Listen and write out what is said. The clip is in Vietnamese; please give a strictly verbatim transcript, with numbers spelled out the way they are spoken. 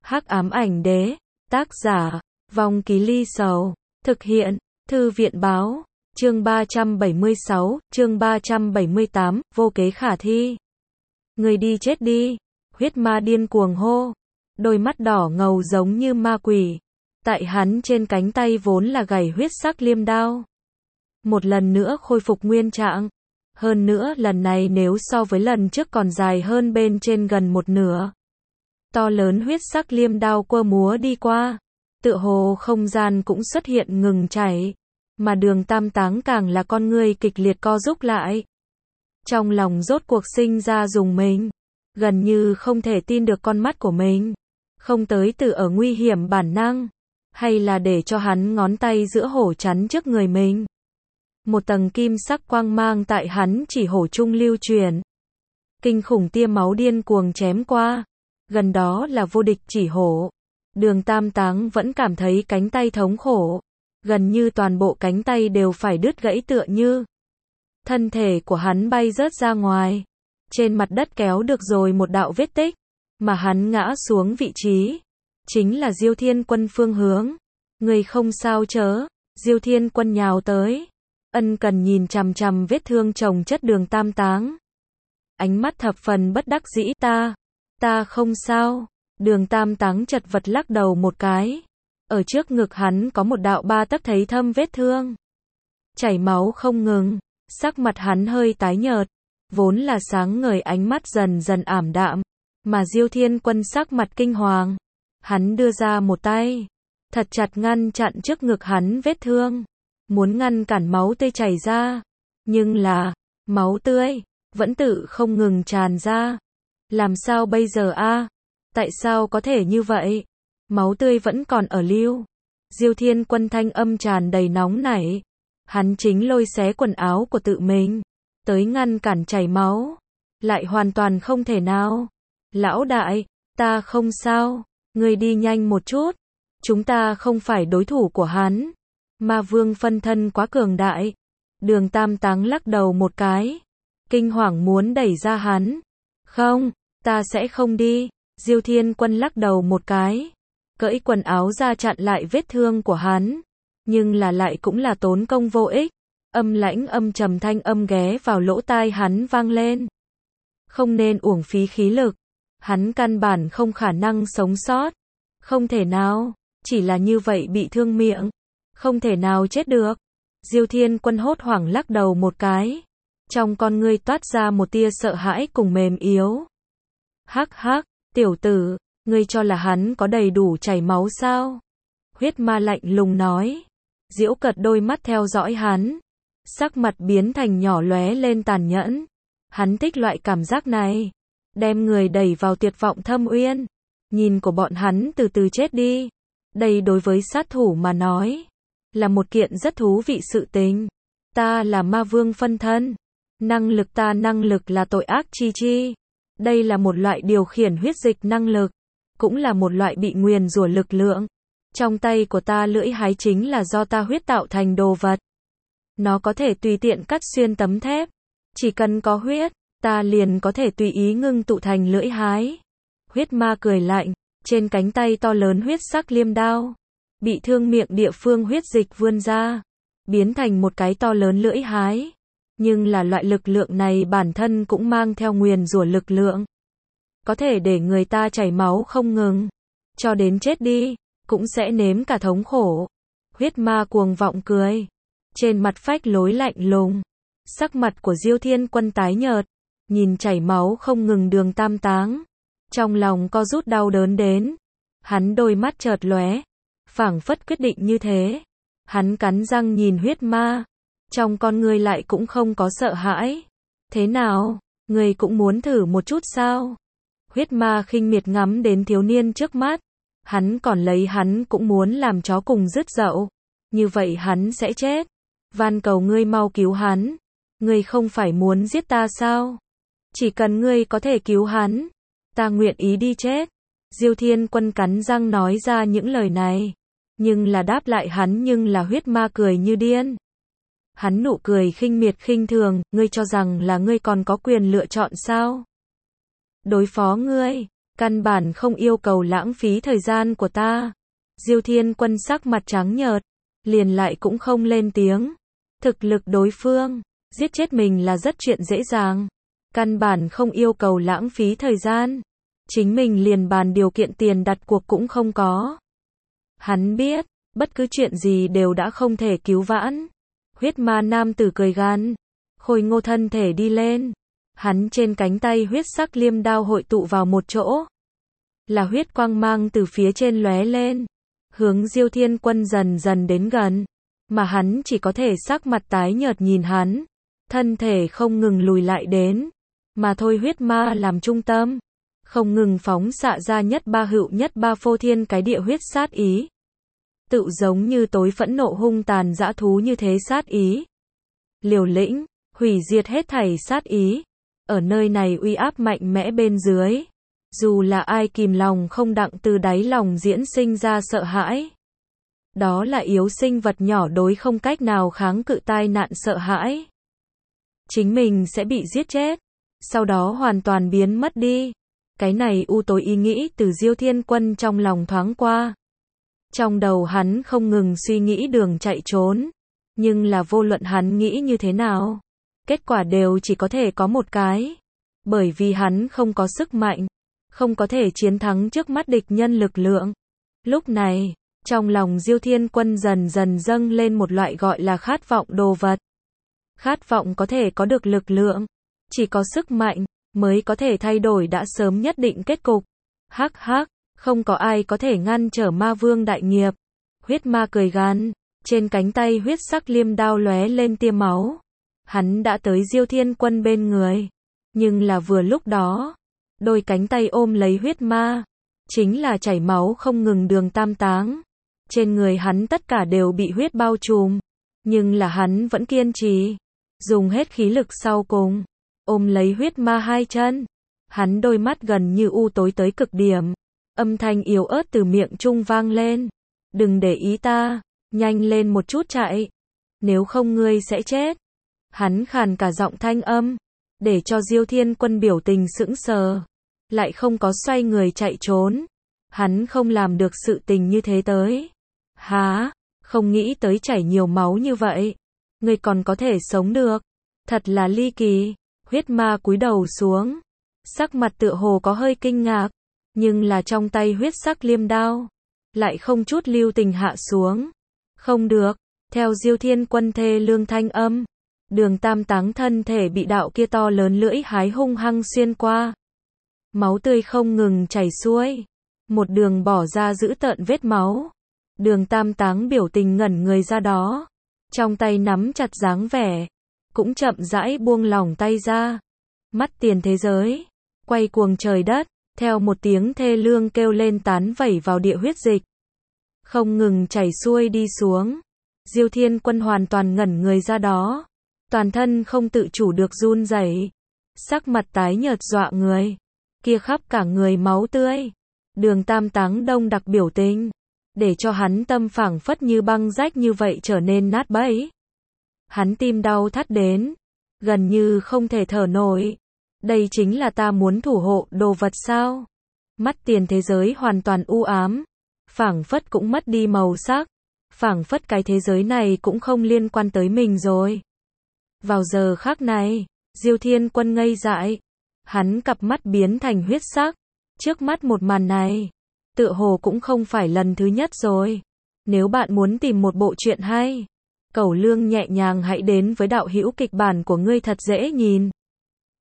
Hắc ám ảnh đế, tác giả, Vong Ký Ly Sầu, thực hiện, Thư viện báo, chương ba trăm bảy mươi sáu, chương ba trăm bảy mươi tám, vô kế khả thi. Người đi chết đi, huyết ma điên cuồng hô, đôi mắt đỏ ngầu giống như ma quỷ. Tại hắn trên cánh tay vốn là gảy huyết sắc liêm đao. Một lần nữa khôi phục nguyên trạng. Hơn nữa lần này nếu so với lần trước còn dài hơn bên trên gần một nửa. To lớn huyết sắc liêm đao quơ múa đi qua. Tựa hồ không gian cũng xuất hiện ngừng chảy. Mà Đường Tam Táng càng là con người kịch liệt co rúm lại. Trong lòng rốt cuộc sinh ra rùng mình. Gần như không thể tin được con mắt của mình. Không tới từ ở nguy hiểm bản năng. Hay là để cho hắn ngón tay giữa hổ chắn trước người mình. Một tầng kim sắc quang mang tại hắn chỉ hổ trung lưu truyền. Kinh khủng tia máu điên cuồng chém qua. Gần đó là vô địch chỉ hổ. Đường Tam Táng vẫn cảm thấy cánh tay thống khổ. Gần như toàn bộ cánh tay đều phải đứt gãy tựa như. Thân thể của hắn bay rớt ra ngoài. Trên mặt đất kéo được rồi một đạo vết tích. Mà hắn ngã xuống vị trí. Chính là Diêu Thiên Quân phương hướng. Người không sao chớ. Diêu Thiên Quân nhào tới. Ân cần nhìn chằm chằm vết thương chồng chất Đường Tam Táng. Ánh mắt thập phần bất đắc dĩ. Ta, ta không sao. Đường Tam Táng chật vật lắc đầu một cái. Ở trước ngực hắn có một đạo ba tấc thấy thâm vết thương. Chảy máu không ngừng. Sắc mặt hắn hơi tái nhợt. Vốn là sáng ngời ánh mắt dần dần ảm đạm. Mà Diêu Thiên Quân sắc mặt kinh hoàng. Hắn đưa ra một tay. Thật chặt ngăn chặn trước ngực hắn vết thương. Muốn ngăn cản máu tươi chảy ra. Nhưng là, máu tươi, vẫn tự không ngừng tràn ra. Làm sao bây giờ a? Tại sao có thể như vậy? Máu tươi vẫn còn ở lưu. Diêu Thiên Quân thanh âm tràn đầy nóng nảy. Hắn chính lôi xé quần áo của tự mình. Tới ngăn cản chảy máu. Lại hoàn toàn không thể nào. Lão đại, ta không sao. Ngươi đi nhanh một chút. Chúng ta không phải đối thủ của hắn. Ma vương phân thân quá cường đại. Đường Tam Táng lắc đầu một cái. Kinh hoàng muốn đẩy ra hắn. Không, ta sẽ không đi. Diêu Thiên Quân lắc đầu một cái. Cởi quần áo ra chặn lại vết thương của hắn. Nhưng là lại cũng là tốn công vô ích. Âm lãnh âm trầm thanh âm ghé vào lỗ tai hắn vang lên. Không nên uổng phí khí lực. Hắn căn bản không khả năng sống sót. Không thể nào, chỉ là như vậy bị thương miệng. Không thể nào chết được. Diêu Thiên Quân hốt hoảng lắc đầu một cái. Trong con ngươi toát ra một tia sợ hãi cùng mềm yếu. Hắc hắc, tiểu tử, ngươi cho là hắn có đầy đủ chảy máu sao? Huyết ma lạnh lùng nói. Giễu cợt đôi mắt theo dõi hắn. Sắc mặt biến thành nhỏ lóe lên tàn nhẫn. Hắn thích loại cảm giác này. Đem người đẩy vào tuyệt vọng thâm uyên. Nhìn của bọn hắn từ từ chết đi. Đây đối với sát thủ mà nói. Là một kiện rất thú vị sự tình. Ta là ma vương phân thân. Năng lực ta năng lực là tội ác chi chi. Đây là một loại điều khiển huyết dịch năng lực. Cũng là một loại bị nguyền rủa lực lượng. Trong tay của ta lưỡi hái chính là do ta huyết tạo thành đồ vật. Nó có thể tùy tiện cắt xuyên tấm thép. Chỉ cần có huyết, ta liền có thể tùy ý ngưng tụ thành lưỡi hái. Huyết ma cười lạnh, trên cánh tay to lớn huyết sắc liêm đao. Bị thương miệng địa phương huyết dịch vươn ra. Biến thành một cái to lớn lưỡi hái. Nhưng là loại lực lượng này bản thân cũng mang theo nguyền rủa lực lượng. Có thể để người ta chảy máu không ngừng. Cho đến chết đi, cũng sẽ nếm cả thống khổ. Huyết ma cuồng vọng cười. Trên mặt phách lối lạnh lùng. Sắc mặt của Diêu Thiên Quân tái nhợt. Nhìn chảy máu không ngừng Đường Tam Táng. Trong lòng co rút đau đớn đến. Hắn đôi mắt chợt lóe. Phảng phất quyết định như thế. Hắn cắn răng nhìn huyết ma. Trong con ngươi lại cũng không có sợ hãi. Thế nào, ngươi cũng muốn thử một chút sao? Huyết ma khinh miệt ngắm đến thiếu niên trước mắt. Hắn còn lấy hắn cũng muốn làm chó cùng rứt dậu. Như vậy hắn sẽ chết. Van cầu ngươi mau cứu hắn. Ngươi không phải muốn giết ta sao? Chỉ cần ngươi có thể cứu hắn. Ta nguyện ý đi chết. Diêu Thiên Quân cắn răng nói ra những lời này. Nhưng là đáp lại hắn nhưng là huyết ma cười như điên. Hắn nụ cười khinh miệt khinh thường, ngươi cho rằng là ngươi còn có quyền lựa chọn sao? Đối phó ngươi, Căn bản không yêu cầu lãng phí thời gian của ta. Diêu Thiên Quân sắc mặt trắng nhợt, liền lại cũng không lên tiếng. Thực lực đối phương, giết chết mình là rất chuyện dễ dàng. Căn bản không yêu cầu lãng phí thời gian. Chính mình liền bàn điều kiện tiền đặt cuộc cũng không có. Hắn biết, bất cứ chuyện gì đều đã không thể cứu vãn. Huyết ma nam tử cười gan, khôi ngô thân thể đi lên. Hắn trên cánh tay huyết sắc liêm đao hội tụ vào một chỗ. Là huyết quang mang từ phía trên lóe lên. Hướng Diêu Thiên Quân dần dần đến gần. Mà hắn chỉ có thể sắc mặt tái nhợt nhìn hắn. Thân thể không ngừng lùi lại đến. Mà thôi huyết ma làm trung tâm. Không ngừng phóng xạ ra nhất ba hữu nhất ba phô thiên cái địa huyết sát ý. Tự giống như tối phẫn nộ hung tàn dã thú như thế sát ý. Liều lĩnh, hủy diệt hết thảy sát ý. Ở nơi này uy áp mạnh mẽ bên dưới. Dù là ai kìm lòng không đặng từ đáy lòng diễn sinh ra sợ hãi. Đó là yếu sinh vật nhỏ đối không cách nào kháng cự tai nạn sợ hãi. Chính mình sẽ bị giết chết. Sau đó hoàn toàn biến mất đi. Cái này u tối ý nghĩ từ Diêu Thiên Quân trong lòng thoáng qua. Trong đầu hắn không ngừng suy nghĩ đường chạy trốn. Nhưng là vô luận hắn nghĩ như thế nào. Kết quả đều chỉ có thể có một cái. Bởi vì hắn không có sức mạnh. Không có thể chiến thắng trước mắt địch nhân lực lượng. Lúc này, trong lòng Diêu Thiên Quân dần dần dâng lên một loại gọi là khát vọng đồ vật. Khát vọng có thể có được lực lượng. Chỉ có sức mạnh, mới có thể thay đổi đã sớm nhất định kết cục. Hắc hắc, không có ai có thể ngăn trở ma vương đại nghiệp. Huyết ma cười gan, trên cánh tay huyết sắc liêm đao lóe lên tia máu. Hắn đã tới Diêu Thiên Quân bên người. Nhưng là vừa lúc đó, đôi cánh tay ôm lấy huyết ma. Chính là chảy máu không ngừng đường tam táng. Trên người hắn tất cả đều bị huyết bao trùm. Nhưng là hắn vẫn kiên trì. Dùng hết khí lực sau cùng. Ôm lấy huyết ma hai chân. Hắn đôi mắt gần như u tối tới cực điểm. Âm thanh yếu ớt từ miệng trung vang lên. Đừng để ý ta. Nhanh lên một chút chạy. Nếu không ngươi sẽ chết. Hắn khàn cả giọng thanh âm. Để cho Diêu Thiên Quân biểu tình sững sờ. Lại không có xoay người chạy trốn. Hắn không làm được sự tình như thế tới. Há, không nghĩ tới chảy nhiều máu như vậy. Ngươi còn có thể sống được. Thật là ly kỳ. Huyết ma cúi đầu xuống. Sắc mặt tựa hồ có hơi kinh ngạc. Nhưng là trong tay huyết sắc liêm đao. Lại không chút lưu tình hạ xuống. Không được. Theo Diêu Thiên Quân thê lương thanh âm. Đường tam táng thân thể bị đạo kia to lớn lưỡi hái hung hăng xuyên qua. Máu tươi không ngừng chảy xuôi. Một đường bỏ ra giữ tợn vết máu. Đường tam táng biểu tình ngẩn người ra đó. Trong tay nắm chặt dáng vẻ. Cũng chậm rãi buông lỏng tay ra. Mắt tiền thế giới. Quay cuồng trời đất. Theo một tiếng thê lương kêu lên tán vẩy vào địa huyết dịch. Không ngừng chảy xuôi đi xuống. Diêu Thiên Quân hoàn toàn ngẩn người ra đó. Toàn thân không tự chủ được run rẩy. Sắc mặt tái nhợt dọa người. Kia khắp cả người máu tươi. Đường tam táng đông đặc biểu tình. Để cho hắn tâm phảng phất như băng rách như vậy trở nên nát bấy. Hắn tim đau thắt đến. Gần như không thể thở nổi. Đây chính là ta muốn thủ hộ đồ vật sao? Mắt tiền thế giới hoàn toàn u ám. Phảng phất cũng mất đi màu sắc. Phảng phất cái thế giới này cũng không liên quan tới mình rồi. Vào giờ khắc này, Diêu Thiên Quân ngây dại. Hắn cặp mắt biến thành huyết sắc. Trước mắt một màn này, tựa hồ cũng không phải lần thứ nhất rồi. Nếu bạn muốn tìm một bộ truyện hay, Cẩu Lương nhẹ nhàng hãy đến với đạo hữu kịch bản của ngươi thật dễ nhìn.